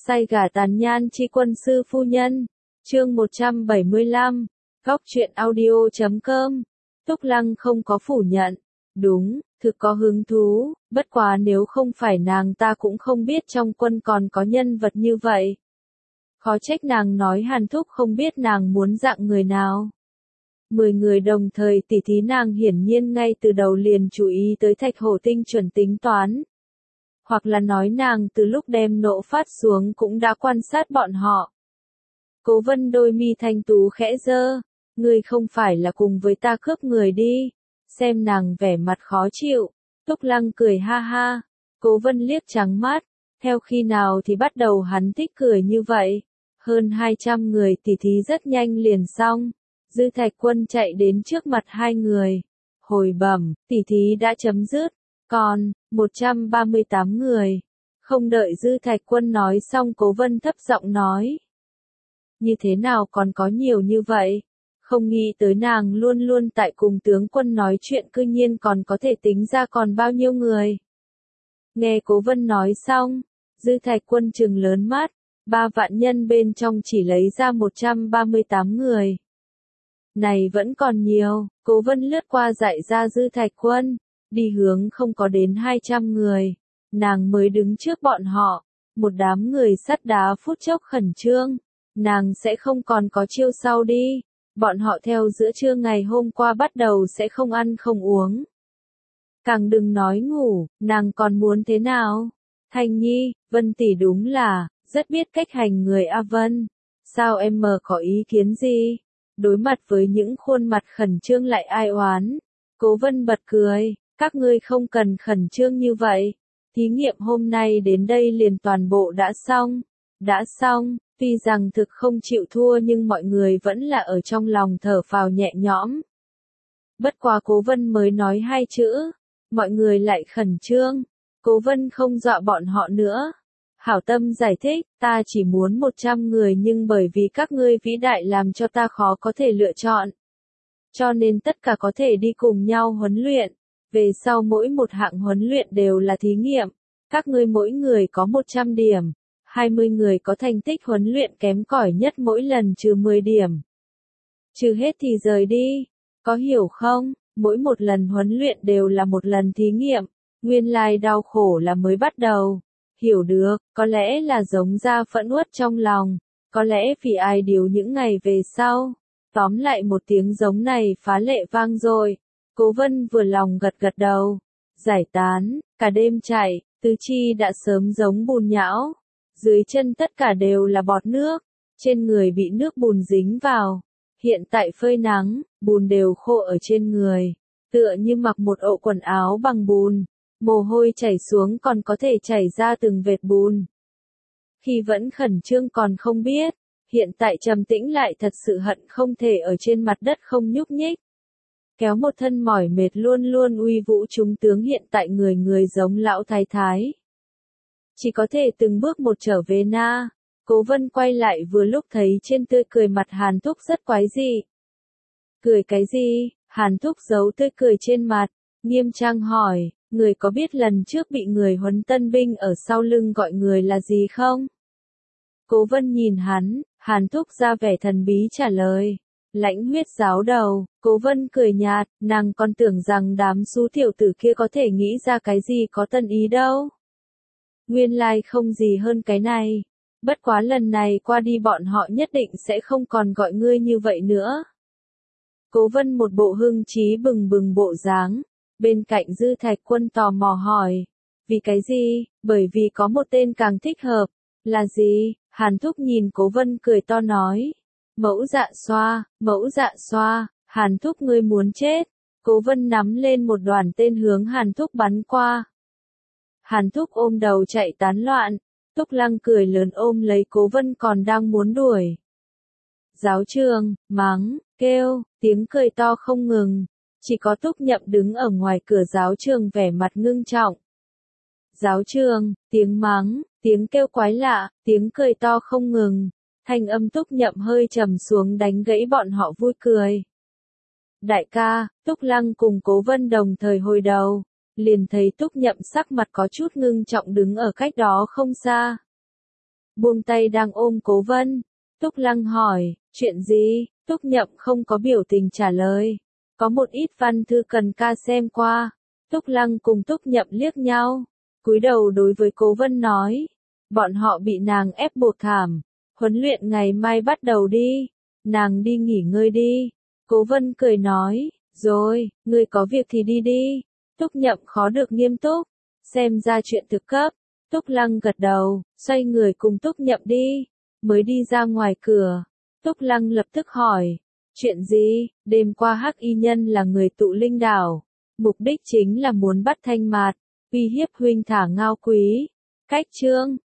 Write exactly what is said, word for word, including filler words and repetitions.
Say gà tàn nhan chi quân sư phu nhân. Chương một trăm bảy mươi lăm. Góc truyện audio chấm com. Túc Lăng không có phủ nhận. Đúng, thực có hứng thú, bất quá nếu không phải nàng ta cũng không biết trong quân còn có nhân vật như vậy. Khó trách nàng nói Hàn Thúc không biết nàng muốn dạng người nào. Mười người đồng thời tỉ thí nàng hiển nhiên ngay từ đầu liền chú ý tới Thạch Hổ tinh chuẩn tính toán. Hoặc là nói nàng từ lúc đem nộ phát xuống cũng đã quan sát bọn họ. Cố Vân đôi mi thanh tú khẽ giơ, ngươi không phải là cùng với ta cướp người đi, xem nàng vẻ mặt khó chịu. Túc Lăng cười ha ha, Cố Vân liếc trắng mắt, theo khi nào thì bắt đầu hắn thích cười như vậy. Hơn hai trăm người tỉ thí rất nhanh liền xong, Dư Thạch Quân chạy đến trước mặt hai người, hồi bẩm, tỉ thí đã chấm dứt, còn một trăm ba mươi tám người. Không đợi Dư Thạch Quân nói xong Cố Vân thấp giọng nói. Như thế nào còn có nhiều như vậy? Không nghĩ tới nàng luôn luôn tại cùng tướng quân nói chuyện cư nhiên còn có thể tính ra còn bao nhiêu người. Nghe Cố Vân nói xong, Dư Thạch Quân trừng lớn mắt, ba vạn nhân bên trong chỉ lấy ra một trăm ba mươi tám người. Này vẫn còn nhiều, Cố Vân lướt qua dạy ra Dư Thạch Quân, đi hướng không có đến hai trăm người, nàng mới đứng trước bọn họ, một đám người sắt đá phút chốc khẩn trương, nàng sẽ không còn có chiêu sau đi, bọn họ theo giữa trưa ngày hôm qua bắt đầu sẽ không ăn không uống. Càng đừng nói ngủ, nàng còn muốn thế nào? Thanh Nhi, Vân tỷ đúng là, rất biết cách hành người A Vân, sao em mờ có ý kiến gì? Đối mặt với những khuôn mặt khẩn trương lại ai oán, Cố Vân bật cười, các ngươi không cần khẩn trương như vậy, thí nghiệm hôm nay đến đây liền toàn bộ đã xong, đã xong, tuy rằng thực không chịu thua nhưng mọi người vẫn là ở trong lòng thở phào nhẹ nhõm. Bất quá Cố Vân mới nói hai chữ, mọi người lại khẩn trương, Cố Vân không dọa bọn họ nữa. Hảo tâm giải thích, ta chỉ muốn một trăm người nhưng bởi vì các ngươi vĩ đại làm cho ta khó có thể lựa chọn. Cho nên tất cả có thể đi cùng nhau huấn luyện, về sau mỗi một hạng huấn luyện đều là thí nghiệm, các ngươi mỗi người có một trăm điểm, hai mươi người có thành tích huấn luyện kém cỏi nhất mỗi lần trừ mười điểm. Trừ hết thì rời đi, có hiểu không? Mỗi một lần huấn luyện đều là một lần thí nghiệm, nguyên lai đau khổ là mới bắt đầu. Hiểu được, có lẽ là giống ra phẫn uất trong lòng, có lẽ vì ai điều những ngày về sau. Tóm lại một tiếng giống này phá lệ vang rồi. Cố Vân vừa lòng gật gật đầu. Giải tán, cả đêm chạy, tứ chi đã sớm giống bùn nhão. Dưới chân tất cả đều là bọt nước, trên người bị nước bùn dính vào. Hiện tại phơi nắng, bùn đều khô ở trên người, tựa như mặc một ổ quần áo bằng bùn. Mồ hôi chảy xuống còn có thể chảy ra từng vệt bùn. Khi vẫn khẩn trương còn không biết, hiện tại trầm tĩnh lại thật sự hận không thể ở trên mặt đất không nhúc nhích. Kéo một thân mỏi mệt luôn luôn uy vũ trung tướng hiện tại người người giống lão thái thái. Chỉ có thể từng bước một trở về na. Cố Vân quay lại vừa lúc thấy trên tươi cười mặt Hàn Thúc rất quái dị. Cười cái gì? Hàn Thúc giấu tươi cười trên mặt, nghiêm trang hỏi. Người có biết lần trước bị người huấn tân binh ở sau lưng gọi người là gì không? Cố Vân nhìn hắn, Hàn Thúc ra vẻ thần bí trả lời. Lãnh huyết giáo đầu, Cố Vân cười nhạt, nàng còn tưởng rằng đám xú tiểu tử kia có thể nghĩ ra cái gì có tân ý đâu. Nguyên lai không gì hơn cái này. Bất quá lần này qua đi bọn họ nhất định sẽ không còn gọi ngươi như vậy nữa. Cố Vân một bộ hưng trí bừng bừng bộ dáng. Bên cạnh Dư Thạch Quân tò mò hỏi, vì cái gì? Bởi vì có một tên càng thích hợp, là gì? Hàn Thúc nhìn Cố Vân cười to nói, mẫu dạ xoa, mẫu dạ xoa, Hàn Thúc ngươi muốn chết. Cố Vân nắm lên một đoàn tên hướng Hàn Thúc bắn qua. Hàn Thúc ôm đầu chạy tán loạn, Túc Lăng cười lớn ôm lấy Cố Vân còn đang muốn đuổi. Giáo trường, mắng, kêu, tiếng cười to không ngừng. Chỉ có Túc Nhậm đứng ở ngoài cửa giáo trường vẻ mặt ngưng trọng. Giáo trường, tiếng mắng, tiếng kêu quái lạ, tiếng cười to không ngừng. Thanh âm Túc Nhậm hơi trầm xuống đánh gãy bọn họ vui cười. Đại ca, Túc Lăng cùng Cố Vân đồng thời hồi đầu, liền thấy Túc Nhậm sắc mặt có chút ngưng trọng đứng ở cách đó không xa. buông tay đang ôm Cố Vân. Túc Lăng hỏi, chuyện gì? Túc Nhậm không có biểu tình trả lời. Có một ít văn thư cần ca xem qua. Túc Lăng cùng Túc Nhậm liếc nhau, cúi đầu đối với Cố Vân nói. Bọn họ bị nàng ép buộc thảm. Huấn luyện ngày mai bắt đầu đi. Nàng đi nghỉ ngơi đi. Cố Vân cười nói, rồi, ngươi có việc thì đi đi. Túc Nhậm khó được nghiêm túc. Xem ra chuyện thực cấp. Túc Lăng gật đầu, xoay người cùng Túc Nhậm đi. Mới đi ra ngoài cửa, Túc Lăng lập tức hỏi, chuyện gì? Đêm qua Hắc Y Nhân là người tụ linh đảo, mục đích chính là muốn bắt Thanh Mạt, uy hiếp huynh thả Ngao Quý. Cách chương